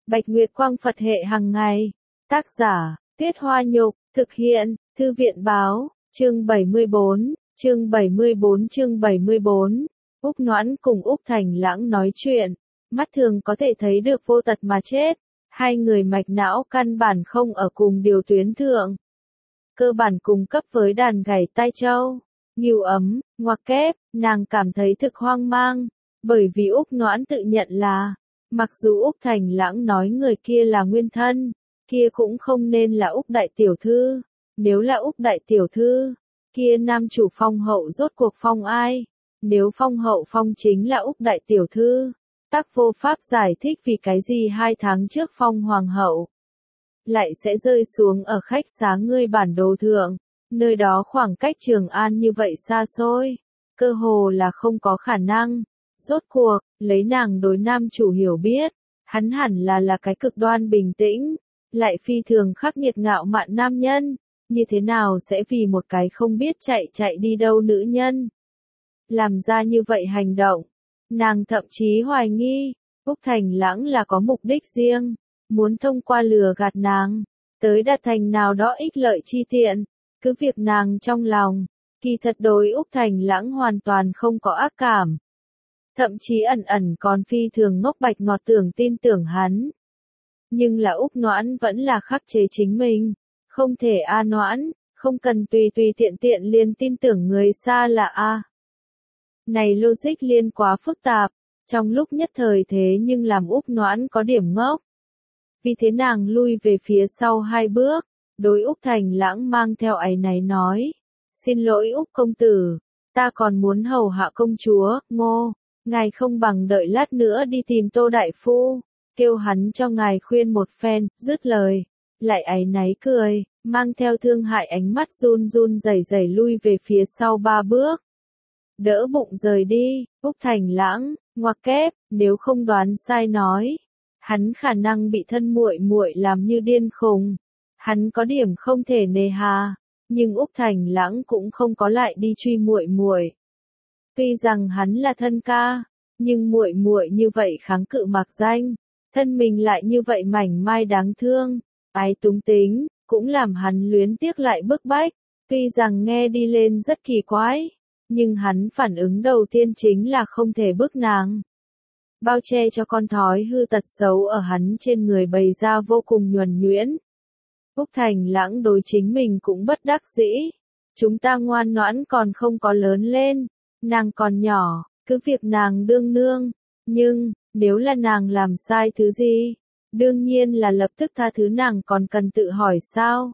Bạch Nguyệt Quang Phật hệ hàng ngày. Tác giả, Tuyết Hoa Nhục, thực hiện, Thư viện Báo, chương 74, chương 74. Úc Noãn cùng Úc Thành Lãng nói chuyện, mắt thường có thể thấy được vô tật mà chết, hai người mạch não căn bản không ở cùng điều tuyến thượng. Cơ bản cùng cấp với đàn gảy tai châu, ngưu ấm, ngoặc kép, nàng cảm thấy thực hoang mang, bởi vì Úc Noãn tự nhận là, mặc dù Úc Thành Lãng nói người kia là nguyên thân, kia cũng không nên là Úc đại tiểu thư, nếu là Úc đại tiểu thư, kia nam chủ phong hậu rốt cuộc phong ai, nếu phong hậu phong chính là Úc đại tiểu thư, Tắc vô pháp giải thích vì cái gì 2 tháng trước phong hoàng hậu lại sẽ rơi xuống ở khách xá ngươi bản đồ thượng, nơi đó khoảng cách Trường An như vậy xa xôi, cơ hồ là không có khả năng. Rốt cuộc, lấy nàng đối nam chủ hiểu biết, hắn hẳn là cái cực đoan bình tĩnh, lại phi thường khắc nghiệt ngạo mạn nam nhân, như thế nào sẽ vì một cái không biết chạy đi đâu nữ nhân làm ra như vậy hành động. Nàng thậm chí hoài nghi, Úc Thành Lãng là có mục đích riêng, muốn thông qua lừa gạt nàng, tới đạt thành nào đó ích lợi chi tiện, cứ việc nàng trong lòng, kỳ thật đối Úc Thành Lãng hoàn toàn không có ác cảm. Thậm chí ẩn còn phi thường ngốc bạch ngọt tưởng tin tưởng hắn. Nhưng là Úc Noãn vẫn là khắc chế chính mình, không thể a Noãn, không cần tùy tiện liền tin tưởng người xa là a. Này logic liên quá phức tạp, trong lúc nhất thời thế nhưng làm Úc Noãn có điểm ngốc. Vì thế nàng lui về phía sau 2 bước, đối Úc Thành Lãng mang theo áy náy nói, xin lỗi Úc công tử, ta còn muốn hầu hạ công chúa, Ngô, ngài không bằng đợi lát nữa đi tìm Tô đại phu, kêu hắn cho ngài khuyên một phen, dứt lời, lại áy náy cười, mang theo thương hại ánh mắt run rẩy lui về phía sau 3 bước. Đỡ bụng rời đi, Úc Thành Lãng, ngoặc kép, nếu không đoán sai nói, hắn khả năng bị thân muội làm như điên khùng. Hắn có điểm không thể nề hà, nhưng Úc Thành Lãng cũng không có lại đi truy muội. Tuy rằng hắn là thân ca, nhưng muội như vậy kháng cự mặc danh, thân mình lại như vậy mảnh mai đáng thương, ái túng tính, cũng làm hắn luyến tiếc lại bức bách. Tuy rằng nghe đi lên rất kỳ quái, nhưng hắn phản ứng đầu tiên chính là không thể bức nàng. Bao che cho con thói hư tật xấu ở hắn trên người bày ra vô cùng nhuần nhuyễn. Úc Thành Lãng đối chính mình cũng bất đắc dĩ. Chúng ta ngoan ngoãn còn không có lớn lên, nàng còn nhỏ, cứ việc nàng đương nương, nhưng, nếu là nàng làm sai thứ gì, đương nhiên là lập tức tha thứ nàng còn cần tự hỏi sao.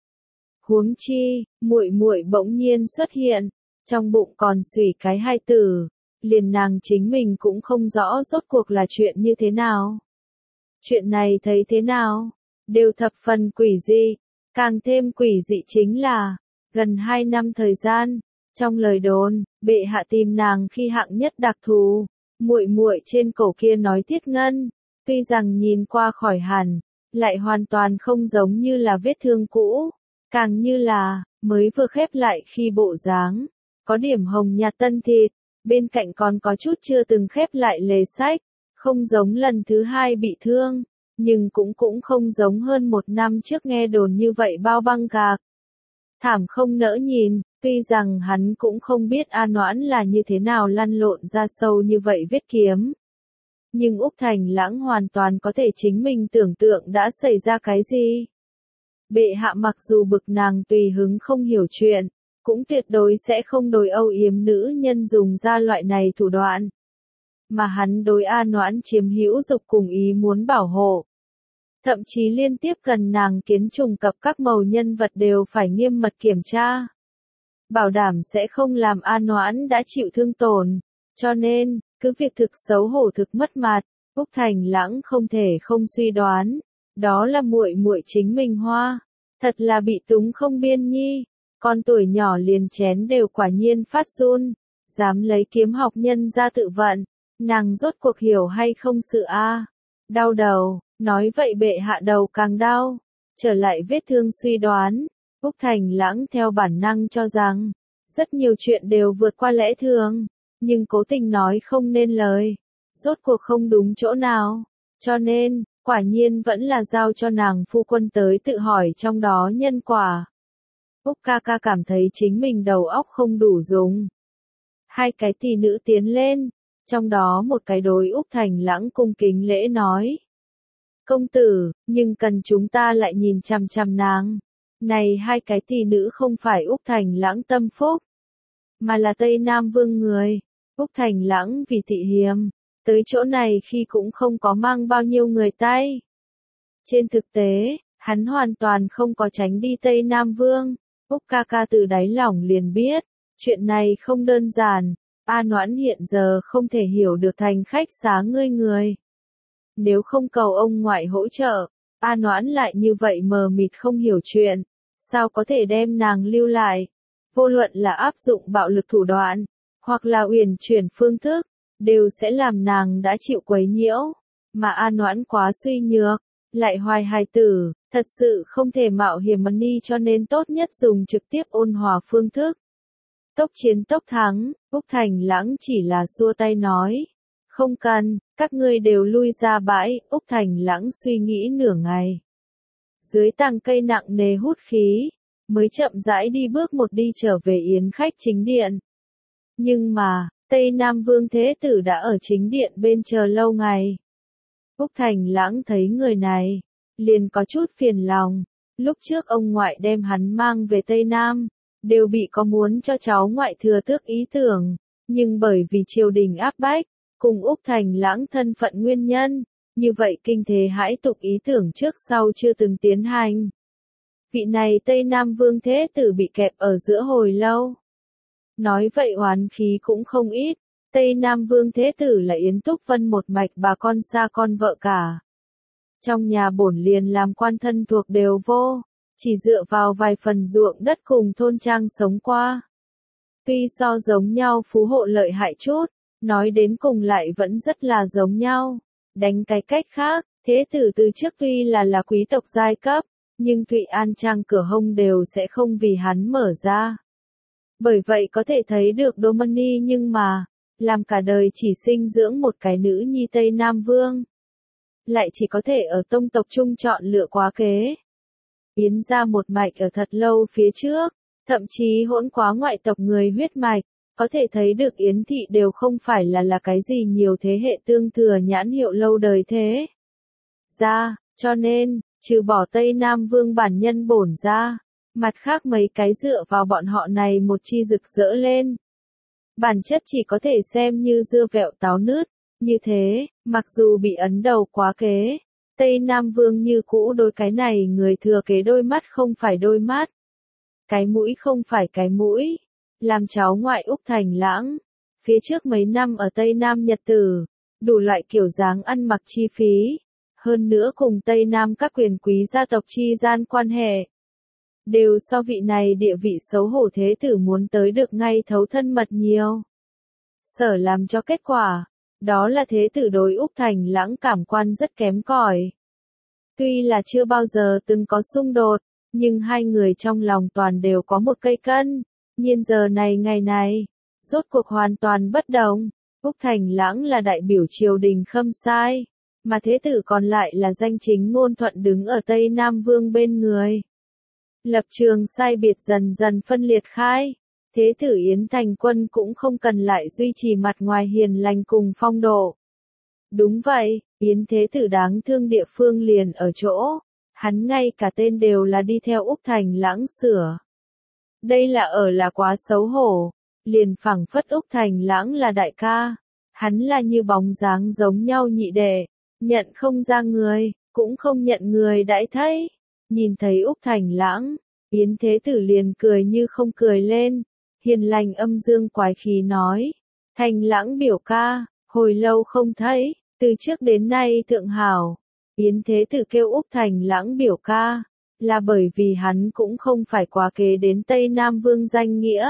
Huống chi, muội bỗng nhiên xuất hiện, trong bụng còn xủy cái 2 tử, liền nàng chính mình cũng không rõ rốt cuộc là chuyện như thế nào. Chuyện này thấy thế nào, đều thập phần quỷ dị, càng thêm quỷ dị chính là, gần 2 năm thời gian, trong lời đồn, bệ hạ tìm nàng khi hạng nhất đặc thù, muội trên cổ kia nói thiết ngân, tuy rằng nhìn qua khỏi hẳn, lại hoàn toàn không giống như là vết thương cũ, càng như là, mới vừa khép lại khi bộ dáng, có điểm hồng nhạt tân thịt, bên cạnh còn có chút chưa từng khép lại lề sách, không giống lần thứ 2 bị thương, nhưng cũng không giống hơn 1 năm trước nghe đồn như vậy bao băng gạc. Thảm không nỡ nhìn, tuy rằng hắn cũng không biết A Noãn là như thế nào lăn lộn ra sâu như vậy vết kiếm. Nhưng Úc Thành Lãng hoàn toàn có thể chính mình tưởng tượng đã xảy ra cái gì. Bệ hạ mặc dù bực nàng tùy hứng không hiểu chuyện, cũng tuyệt đối sẽ không đối âu yếm nữ nhân dùng ra loại này thủ đoạn. Mà hắn đối A Noãn chiếm hữu dục cùng ý muốn bảo hộ. Thậm chí liên tiếp gần nàng kiến trùng cập các màu nhân vật đều phải nghiêm mật kiểm tra. Bảo đảm sẽ không làm A Noãn đã chịu thương tổn. Cho nên, cứ việc thực xấu hổ thực mất mặt, Úc Thành Lãng không thể không suy đoán. Đó là muội chính mình hoa. Thật là bị túng không biên nhi. Con tuổi nhỏ liền chén đều quả nhiên phát run. Dám lấy kiếm học nhân ra tự vận. Nàng rốt cuộc hiểu hay không sự a? Đau đầu, nói vậy bệ hạ đầu càng đau. Trở lại vết thương suy đoán, Úc Thành Lãng theo bản năng cho rằng, rất nhiều chuyện đều vượt qua lẽ thường, nhưng cố tình nói không nên lời. Rốt cuộc không đúng chỗ nào. Cho nên, Quả nhiên vẫn là giao cho nàng phu quân tới tự hỏi trong đó nhân quả. Úc ca ca cảm thấy chính mình đầu óc không đủ dùng. Hai cái tỷ nữ tiến lên, trong đó một cái đối Úc Thành Lãng cung kính lễ nói. Công tử, nhưng cần chúng ta lại nhìn chằm chằm nàng. Này hai cái tỷ nữ không phải Úc Thành Lãng tâm phúc, mà là Tây Nam Vương người. Úc Thành Lãng vì thị hiềm, tới chỗ này khi cũng không có mang bao nhiêu người tay. Trên thực tế, hắn hoàn toàn không có tránh đi Tây Nam Vương. Úc ca ca từ đáy lòng liền biết, chuyện này không đơn giản, A Noãn hiện giờ không thể hiểu được thành khách xá ngươi người. Nếu không cầu ông ngoại hỗ trợ, A Noãn lại như vậy mờ mịt không hiểu chuyện, sao có thể đem nàng lưu lại? Vô luận là áp dụng bạo lực thủ đoạn, hoặc là uyển chuyển phương thức, đều sẽ làm nàng đã chịu quấy nhiễu, mà A Noãn quá suy nhược, lại hoài hài tử, thật sự không thể mạo hiểm money cho nên tốt nhất dùng trực tiếp ôn hòa phương thức. Tốc chiến tốc thắng, Úc Thành Lãng chỉ là xua tay nói. Không cần, các ngươi đều lui ra bãi, Úc Thành Lãng suy nghĩ nửa ngày. Dưới tàng cây nặng nề hút khí, mới chậm rãi đi bước một đi trở về yến khách chính điện. Nhưng mà, Tây Nam Vương Thế Tử đã ở chính điện bên chờ lâu ngày. Úc Thành Lãng thấy người này, liền có chút phiền lòng. Lúc trước ông ngoại đem hắn mang về Tây Nam, đều bị có muốn cho cháu ngoại thừa tước ý tưởng, nhưng bởi vì triều đình áp bách, cùng Úc Thành Lãng thân phận nguyên nhân, như vậy kinh thế hãi tục ý tưởng trước sau chưa từng tiến hành. Vị này Tây Nam Vương Thế Tử bị kẹp ở giữa hồi lâu. Nói vậy oán khí cũng không ít, Tây Nam Vương Thế Tử là Yến Túc Vân một mạch bà con xa con vợ cả. Trong nhà bổn liền làm quan thân thuộc đều vô, chỉ dựa vào vài phần ruộng đất cùng thôn trang sống qua. Tuy so giống nhau phú hộ lợi hại chút, nói đến cùng lại vẫn rất là giống nhau. Đánh cái cách khác, Thế Tử từ trước tuy là quý tộc giai cấp, nhưng Thụy An Trang cửa hông đều sẽ không vì hắn mở ra. Bởi vậy có thể thấy được Domani nhưng mà, làm cả đời chỉ sinh dưỡng một cái nữ nhi Tây Nam Vương. Lại chỉ có thể ở tông tộc chung chọn lựa quá kế. Yến ra một mạch ở thật lâu phía trước, thậm chí hỗn quá ngoại tộc người huyết mạch, có thể thấy được Yến thị đều không phải là cái gì nhiều thế hệ tương thừa nhãn hiệu lâu đời thế. Ra, cho nên, trừ bỏ Tây Nam Vương bản nhân bổn ra, mặt khác mấy cái dựa vào bọn họ này một chi rực rỡ lên. Bản chất chỉ có thể xem như dưa vẹo táo nứt, như thế, mặc dù bị ấn đầu quá kế, Tây Nam Vương như cũ đối cái này người thừa kế đôi mắt không phải đôi mắt, cái mũi không phải cái mũi, làm cháu ngoại Úc Thành Lãng, phía trước mấy năm ở Tây Nam Nhật Tử, đủ loại kiểu dáng ăn mặc chi phí, hơn nữa cùng Tây Nam các quyền quý gia tộc chi gian quan hệ. Đều so vị này địa vị xấu hổ Thế Tử muốn tới được ngay thấu thân mật nhiều. Sở làm cho kết quả, đó là Thế Tử đối Úc Thành Lãng cảm quan rất kém cỏi. Tuy là chưa bao giờ từng có xung đột, nhưng hai người trong lòng toàn đều có một cây cân. Nhưng giờ này ngày này, rốt cuộc hoàn toàn bất đồng. Úc Thành Lãng là đại biểu triều đình khâm sai, mà Thế Tử còn lại là danh chính ngôn thuận đứng ở Tây Nam Vương bên người. Lập trường sai biệt dần dần phân liệt khai. Thế Tử Yến Thành Quân cũng không cần lại duy trì mặt ngoài hiền lành cùng phong độ. Đúng vậy, Yến Thế Tử đáng thương địa phương liền ở chỗ, hắn ngay cả tên đều là đi theo Úc Thành Lãng sửa. Đây là quá xấu hổ, liền phảng phất Úc Thành Lãng là đại ca, hắn là như bóng dáng giống nhau nhị đệ, nhận không ra người, cũng không nhận người đãi thấy. Nhìn thấy Úc Thành Lãng, Yến Thế Tử liền cười như không cười lên, hiền lành âm dương quái khí nói, Thành Lãng biểu ca, hồi lâu không thấy, từ trước đến nay thượng hảo. Yến Thế Tử kêu Úc Thành Lãng biểu ca, là bởi vì hắn cũng không phải quá kế đến Tây Nam Vương danh nghĩa,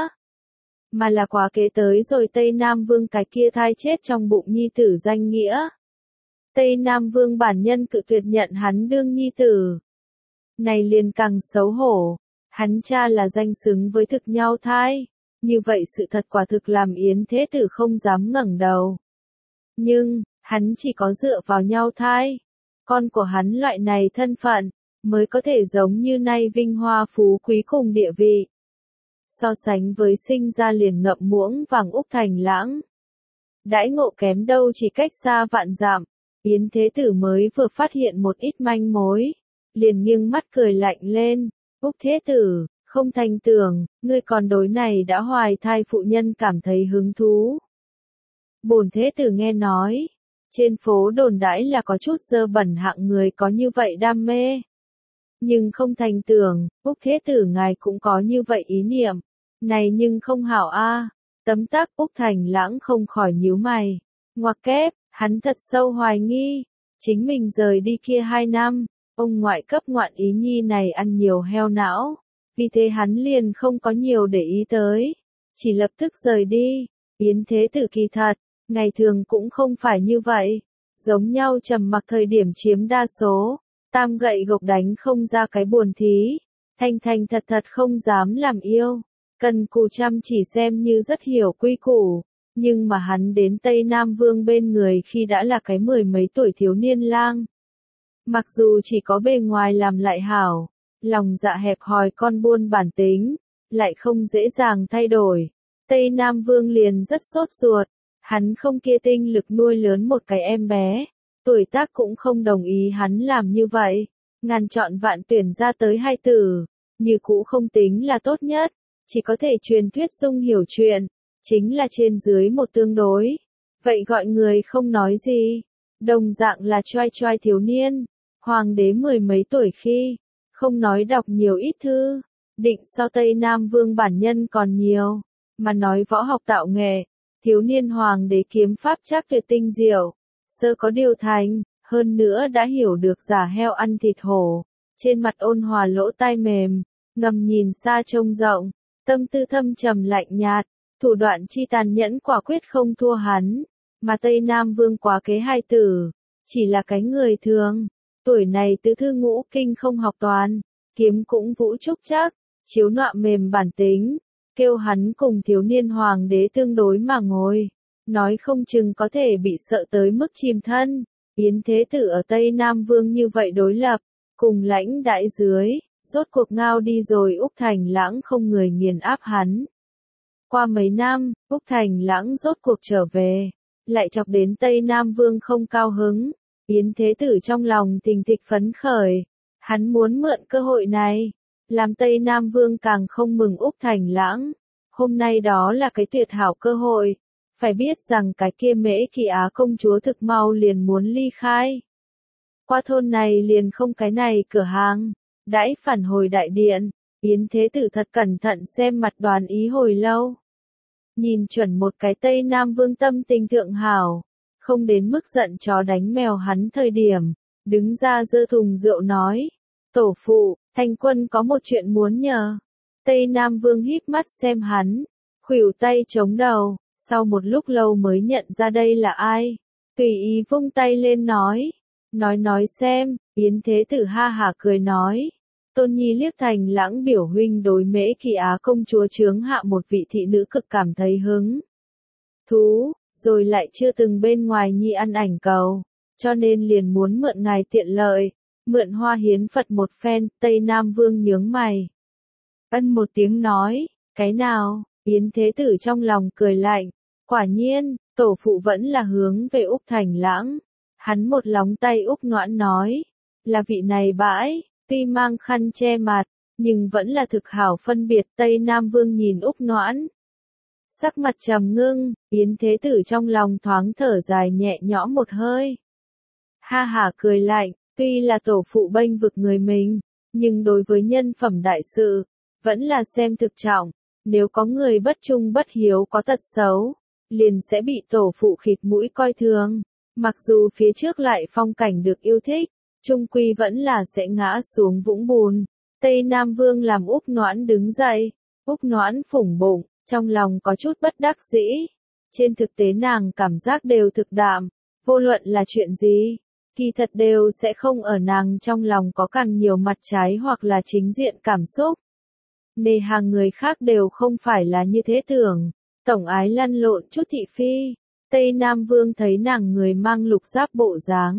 mà là quá kế tới rồi Tây Nam Vương cái kia thai chết trong bụng nhi tử danh nghĩa. Tây Nam Vương bản nhân cự tuyệt nhận hắn đương nhi tử. Này liền càng xấu hổ, hắn cha là danh xứng với thực nhau thai, như vậy sự thật quả thực làm Yến Thế Tử không dám ngẩng đầu. Nhưng, hắn chỉ có dựa vào nhau thai, con của hắn loại này thân phận, mới có thể giống như nay vinh hoa phú quý cùng địa vị. So sánh với sinh ra liền ngậm muỗng vàng Úc Thành Lãng. Đãi ngộ kém đâu chỉ cách xa vạn dặm, Yến Thế Tử mới vừa phát hiện một ít manh mối, liền nghiêng mắt cười lạnh lên, Úc Thế Tử, không thành tưởng, ngươi còn đối này đã hoài thai phụ nhân cảm thấy hứng thú. Bổn Thế Tử nghe nói, trên phố đồn đãi là có chút dơ bẩn hạng người có như vậy đam mê. Nhưng không thành tưởng, Úc Thế Tử ngài cũng có như vậy ý niệm, này nhưng không hảo a. Tấm tắc Úc Thành Lãng không khỏi nhíu mày, ngoặc kép, hắn thật sâu hoài nghi, chính mình rời đi kia 2 năm, ông ngoại cấp ngoạn ý nhi này ăn nhiều heo não, vì thế hắn liền không có nhiều để ý tới, chỉ lập tức rời đi. Yến Thế Tử kỳ thật, ngày thường cũng không phải như vậy, giống nhau trầm mặc thời điểm chiếm đa số, tam gậy gộc đánh không ra cái buồn thí, thành thành thật thật không dám làm yêu, cần cù chăm chỉ xem như rất hiểu quy củ, nhưng mà hắn đến Tây Nam Vương bên người khi đã là cái 10 mấy tuổi thiếu niên lang. Mặc dù chỉ có bề ngoài làm lại hảo, lòng dạ hẹp hòi con buôn bản tính, lại không dễ dàng thay đổi. Tây Nam Vương liền rất sốt ruột, hắn không kia tinh lực nuôi lớn một cái em bé, tuổi tác cũng không đồng ý hắn làm như vậy, ngàn chọn vạn tuyển ra tới 2 tử, như cũ không tính là tốt nhất, chỉ có thể truyền thuyết dung hiểu chuyện, chính là trên dưới một tương đối, vậy gọi người không nói gì, đồng dạng là choai choai thiếu niên, hoàng đế 10 mấy tuổi khi, không nói đọc nhiều ít thư, định so Tây Nam Vương bản nhân còn nhiều, mà nói võ học tạo nghệ, thiếu niên hoàng đế kiếm pháp chắc tuyệt tinh diệu, sơ có điều thành, hơn nữa đã hiểu được giả heo ăn thịt hổ, trên mặt ôn hòa lỗ tai mềm, ngầm nhìn xa trông rộng, tâm tư thâm trầm lạnh nhạt, thủ đoạn chi tàn nhẫn quả quyết không thua hắn, mà Tây Nam Vương quá kế 2 tử, chỉ là cái người thường, tuổi này tứ thư ngũ kinh không học toàn, kiếm cũng vũ trúc chắc, chiếu nọa mềm bản tính, kêu hắn cùng thiếu niên hoàng đế tương đối mà ngồi, nói không chừng có thể bị sợ tới mức chìm thân. Yến Thế Tử ở Tây Nam Vương như vậy đối lập, cùng lãnh đại dưới, rốt cuộc ngao đi rồi Úc Thành Lãng không người nghiền áp hắn. Qua mấy năm, Úc Thành Lãng rốt cuộc trở về, lại chọc đến Tây Nam Vương không cao hứng, Yến Thế Tử trong lòng thình thịch phấn khởi, hắn muốn mượn cơ hội này, làm Tây Nam Vương càng không mừng Úc Thành Lãng. Hôm nay đó là cái tuyệt hảo cơ hội, phải biết rằng cái kia Mễ Kỳ Á công chúa thực mau liền muốn ly khai. Qua thôn này liền không cái này cửa hàng, đãi phản hồi đại điện, Yến Thế Tử thật cẩn thận xem mặt đoán ý hồi lâu. Nhìn chuẩn một cái Tây Nam Vương tâm tình thượng hảo, không đến mức giận chó đánh mèo hắn thời điểm, đứng ra giơ thùng rượu nói, tổ phụ, Thành Quân có một chuyện muốn nhờ. Tây Nam Vương híp mắt xem hắn, khuỷu tay chống đầu, sau một lúc lâu mới nhận ra đây là ai, tùy ý vung tay lên nói xem, Yến Thế Tử ha hả cười nói, Tôn Nhi liếc Thành Lãng biểu huynh đối Mễ Kỳ Á công chúa chướng hạ một vị thị nữ cực cảm thấy hứng thú, rồi lại chưa từng bên ngoài nhi ăn ảnh cầu, cho nên liền muốn mượn ngài tiện lợi, mượn hoa hiến Phật một phen. Tây Nam Vương nhướng mày, ân một tiếng nói, cái nào? Yến Thế Tử trong lòng cười lạnh, quả nhiên, tổ phụ vẫn là hướng về Úc Thành Lãng. Hắn một lóng tay Úc Noãn nói, là vị này bãi, tuy mang khăn che mặt, nhưng vẫn là thực hảo phân biệt. Tây Nam Vương nhìn Úc Noãn, sắc mặt trầm ngưng, Yến Thế Tử trong lòng thoáng thở dài nhẹ nhõm một hơi. Ha hả cười lạnh, tuy là tổ phụ bênh vực người mình, nhưng đối với nhân phẩm đại sự, vẫn là xem thực trọng, nếu có người bất trung bất hiếu có tật xấu, liền sẽ bị tổ phụ khịt mũi coi thường, mặc dù phía trước lại phong cảnh được yêu thích, chung quy vẫn là sẽ ngã xuống vũng bùn. Tây Nam Vương làm Úc Noãn đứng dậy, Úc Noãn phủng bụng, trong lòng có chút bất đắc dĩ, trên thực tế nàng cảm giác đều thực đạm, vô luận là chuyện gì, kỳ thật đều sẽ không ở nàng trong lòng có càng nhiều mặt trái hoặc là chính diện cảm xúc. Nề hàng người khác đều không phải là như thế tưởng, tổng ái lăn lộn chút thị phi. Tây Nam Vương thấy nàng người mang lục giáp bộ dáng,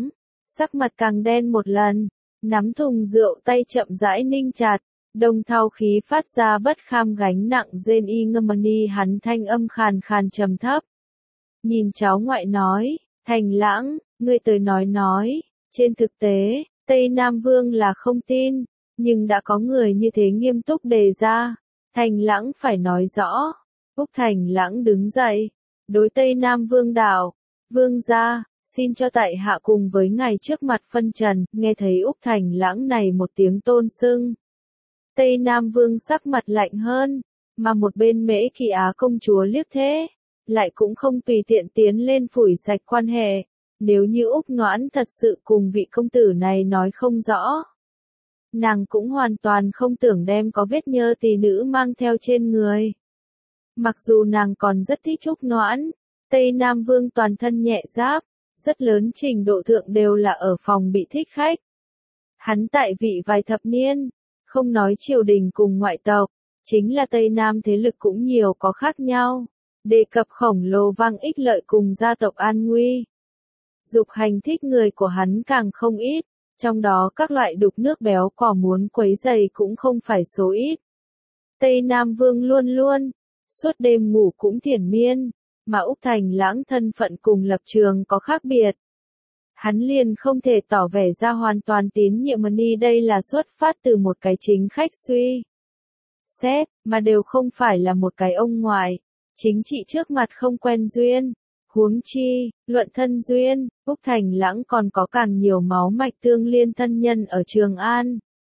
sắc mặt càng đen một lần, nắm thùng rượu tay chậm rãi ninh chặt, đồng thau khí phát ra bất kham gánh nặng rên y ngâm ni hắn thanh âm khàn khàn trầm thấp. Nhìn cháu ngoại nói, Thành Lãng, ngươi tới nói, trên thực tế, Tây Nam Vương là không tin, nhưng đã có người như thế nghiêm túc đề ra, Thành Lãng phải nói rõ. Úc Thành Lãng đứng dậy, đối Tây Nam Vương đạo, Vương gia, xin cho tại hạ cùng với ngài trước mặt phân trần, nghe thấy Úc Thành Lãng này một tiếng tôn xưng. Tây Nam Vương sắc mặt lạnh hơn, mà một bên Mễ Kỳ Á công chúa liếc thế, lại cũng không tùy tiện tiến lên phủi sạch quan hệ, nếu như Úc Noãn thật sự cùng vị công tử này nói không rõ. Nàng cũng hoàn toàn không tưởng đem có vết nhơ tỷ nữ mang theo trên người. Mặc dù nàng còn rất thích Úc Noãn, Tây Nam Vương toàn thân nhẹ giáp, rất lớn trình độ thượng đều là ở phòng bị thích khách. Hắn tại vị vài thập niên, không nói triều đình cùng ngoại tộc, chính là Tây Nam thế lực cũng nhiều có khác nhau, đề cập khổng lồ vang ích lợi cùng gia tộc an nguy. Dục hành thích người của hắn càng không ít, trong đó các loại đục nước béo cò muốn quấy rầy cũng không phải số ít. Tây Nam Vương luôn luôn, suốt đêm ngủ cũng thiền miên, mà Úc Thành Lãng thân phận cùng lập trường có khác biệt. Hắn liền không thể tỏ vẻ ra hoàn toàn tín nhiệm ni đây là xuất phát từ một cái chính khách suy xét, mà đều không phải là một cái ông ngoại, chính trị trước mặt không quen duyên. Huống chi, luận thân duyên, Úc Thành Lãng còn có càng nhiều máu mạch tương liên thân nhân ở Trường An.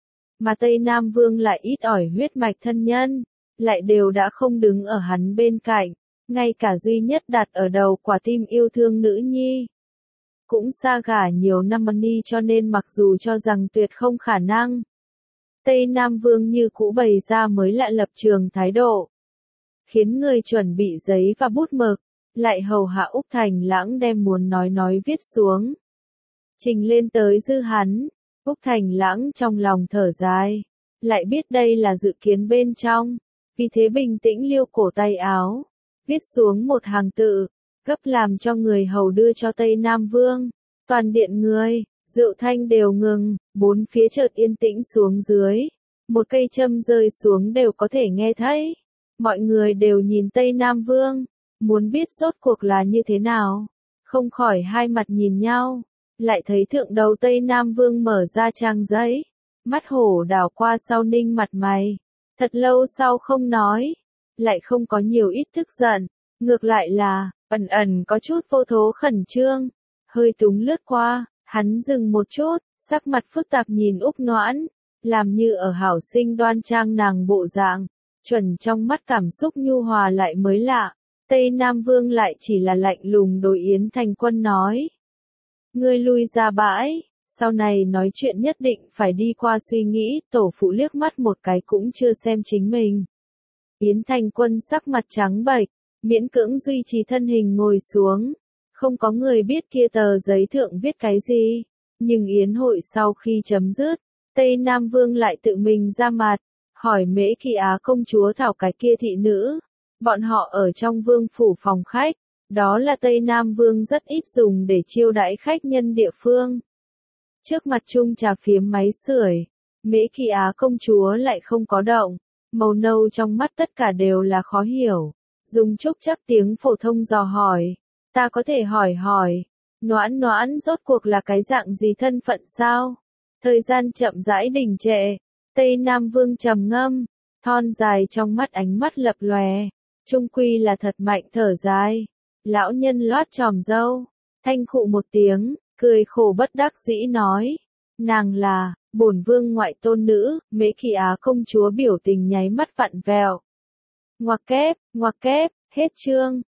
Mà Tây Nam Vương lại ít ỏi huyết mạch thân nhân, lại đều đã không đứng ở hắn bên cạnh, ngay cả duy nhất đặt ở đầu quả tim yêu thương nữ nhi. Cũng xa gả nhiều năm ni cho nên mặc dù cho rằng tuyệt không khả năng. Tây Nam Vương như cũ bày ra mới lạ lập trường thái độ. Khiến người chuẩn bị giấy và bút mực, lại hầu hạ Úc Thành Lãng đem muốn nói viết xuống. Trình lên tới dư hắn, Úc Thành Lãng trong lòng thở dài, lại biết đây là dự kiến bên trong, vì thế bình tĩnh liêu cổ tay áo, viết xuống một hàng tự, gấp làm cho người hầu đưa cho Tây Nam Vương. Toàn điện người, rượu thanh đều ngừng, bốn phía chợt yên tĩnh xuống dưới, một cây châm rơi xuống đều có thể nghe thấy. Mọi người đều nhìn Tây Nam Vương, muốn biết rốt cuộc là như thế nào, không khỏi hai mặt nhìn nhau, lại thấy thượng đầu Tây Nam Vương mở ra trang giấy, mắt hổ đảo qua sau ninh mặt mày, thật lâu sau không nói, lại không có nhiều ít tức giận, ngược lại là, ẩn ẩn có chút vô thố khẩn trương, hơi túng lướt qua, hắn dừng một chút, sắc mặt phức tạp nhìn Úc Noãn, làm như ở hảo sinh đoan trang nàng bộ dạng, chuẩn trong mắt cảm xúc nhu hòa lại mới lạ. Tây Nam Vương lại chỉ là lạnh lùng đối Yến Thành Quân nói. Ngươi lui ra bãi, sau này nói chuyện nhất định phải đi qua suy nghĩ, tổ phụ liếc mắt một cái cũng chưa xem chính mình. Yến Thành Quân sắc mặt trắng bệch, miễn cưỡng duy trì thân hình ngồi xuống. Không có người biết kia tờ giấy thượng viết cái gì, nhưng yến hội sau khi chấm dứt, Tây Nam Vương lại tự mình ra mặt, hỏi Mễ Kỳ Á công chúa thảo cái kia thị nữ. Bọn họ ở trong vương phủ phòng khách, đó là Tây Nam Vương rất ít dùng để chiêu đãi khách nhân địa phương. Trước mặt chung trà phiếm máy sưởi, Mễ Kỳ Á công chúa lại không có động, màu nâu trong mắt tất cả đều là khó hiểu. Dùng trúc chắc tiếng phổ thông dò hỏi, ta có thể hỏi, Noãn Noãn rốt cuộc là cái dạng gì thân phận sao? Thời gian chậm rãi đình trệ, Tây Nam Vương trầm ngâm, thon dài trong mắt ánh mắt lập lòe. Trung quy là thật mạnh thở dài. Lão nhân loát tròm râu, thanh khụ một tiếng, cười khổ bất đắc dĩ nói. Nàng là, bổn vương ngoại tôn nữ, Mễ Kỳ Á công chúa biểu tình nháy mắt vặn vẹo. Ngoặc kép, hết chương.